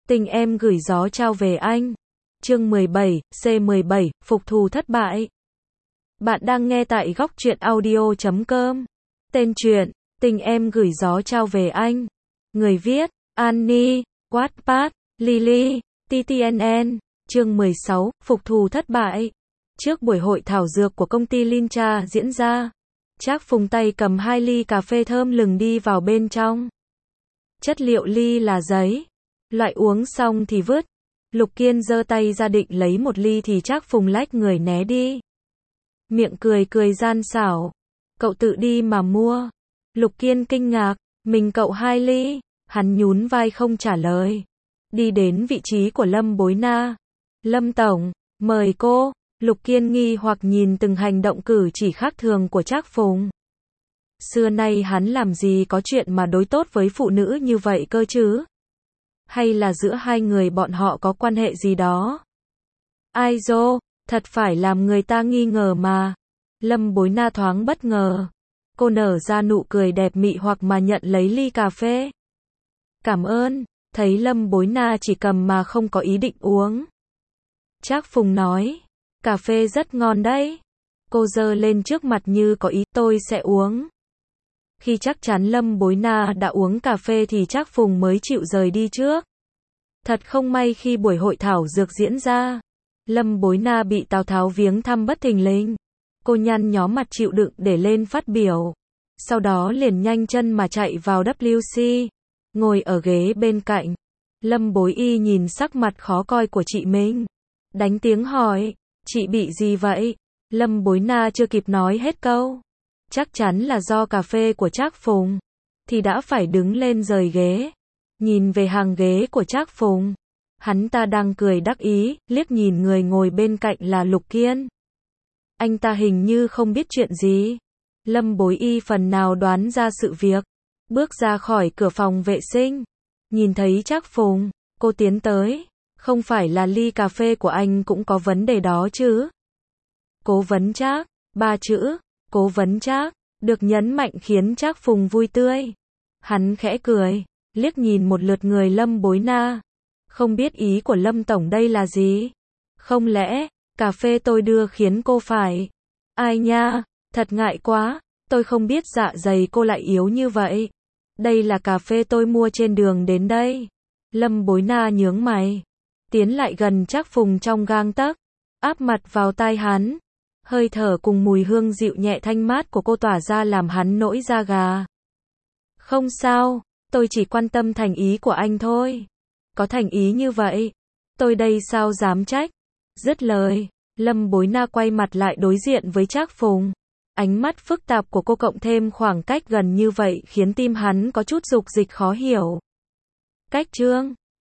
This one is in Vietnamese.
Tình em gửi gió trao về anh. Chương 17, C17, phục thù thất bại. Bạn đang nghe tại góc truyện audio.com. Tên truyện, Tình em gửi gió trao về anh. Người viết, Annie, Wattpad, Lily, TTNN. Chương 16, phục thù thất bại. Trước buổi hội thảo dược của công ty Lincha diễn ra, Trác Phùng tay cầm 2 ly cà phê thơm lừng đi vào bên trong. Chất liệu ly là giấy, loại uống xong thì vứt. Lục Kiên giơ tay ra định lấy một ly thì Trác Phùng lách người né đi. Miệng cười cười gian xảo. Cậu tự đi mà mua. Lục Kiên kinh ngạc, mình cậu 2 ly. Hắn nhún vai không trả lời. Đi đến vị trí của Lâm Bối Na. Lâm Tổng, mời cô. Lục Kiên nghi hoặc nhìn từng hành động cử chỉ khác thường của Trác Phùng. Xưa nay hắn làm gì có chuyện mà đối tốt với phụ nữ như vậy cơ chứ? Hay là giữa hai người bọn họ có quan hệ gì đó? Ai dô, thật phải làm người ta nghi ngờ mà. Lâm Bối Na thoáng bất ngờ. Cô nở ra nụ cười đẹp mị hoặc mà nhận lấy ly cà phê. Cảm ơn, thấy Lâm Bối Na chỉ cầm mà không có ý định uống. Trác Phùng nói, cà phê rất ngon đấy. Cô giơ lên trước mặt như có ý, tôi sẽ uống. Khi chắc chắn Lâm Bối Na đã uống cà phê thì Trác Phùng mới chịu rời đi trước. Thật không may khi buổi hội thảo dược diễn ra, Lâm Bối Na bị Tào Tháo viếng thăm bất thình lình. Cô nhăn nhó mặt chịu đựng để lên phát biểu. Sau đó liền nhanh chân mà chạy vào WC, ngồi ở ghế bên cạnh. Lâm Bối Y nhìn sắc mặt khó coi của chị mình, đánh tiếng hỏi, chị bị gì vậy? Lâm Bối Na chưa kịp nói hết câu, chắc chắn là do cà phê của Trác Phùng, thì đã phải đứng lên rời ghế. Nhìn về hàng ghế của Trác Phùng, hắn ta đang cười đắc ý, liếc nhìn người ngồi bên cạnh là Lục Kiên. Anh ta hình như không biết chuyện gì. Lâm Bối Y phần nào đoán ra sự việc, bước ra khỏi cửa phòng vệ sinh, nhìn thấy Trác Phùng, cô tiến tới, không phải là ly cà phê của anh cũng có vấn đề đó chứ? Cố vấn Trác, 3 chữ, cố vấn Trác, được nhấn mạnh khiến Trác Phùng vui tươi. Hắn khẽ cười, liếc nhìn một lượt người Lâm Bối Na. Không biết ý của Lâm Tổng đây là gì? Không lẽ, cà phê tôi đưa khiến cô phải? Ai nha, thật ngại quá, tôi không biết dạ dày cô lại yếu như vậy. Đây là cà phê tôi mua trên đường đến đây. Lâm Bối Na nhướng mày, tiến lại gần Trác Phùng trong gang tấc, áp mặt vào tai hắn. Hơi thở cùng mùi hương dịu nhẹ thanh mát của cô tỏa ra làm hắn nổi da gà. Không sao, tôi chỉ quan tâm thành ý của anh thôi. Có thành ý như vậy, tôi đây sao dám trách. Dứt lời, Lâm Bối Na quay mặt lại đối diện với Trác Phùng. Ánh mắt phức tạp của cô cộng thêm khoảng cách gần như vậy khiến tim hắn có chút dục dịch khó hiểu. Cách trương,